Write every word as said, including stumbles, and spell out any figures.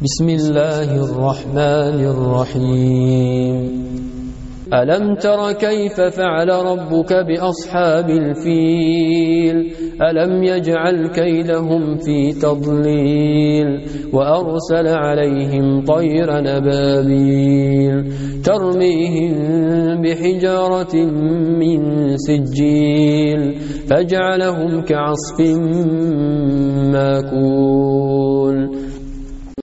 بسم الله الرحمن الرحيم ألم تر كيف فعل ربك بأصحاب الفيل ألم يجعل كيدهم في تضليل وأرسل عليهم طيرا أبابيل ترميهم بحجارة من سجيل فجعلهم كعصف ماكول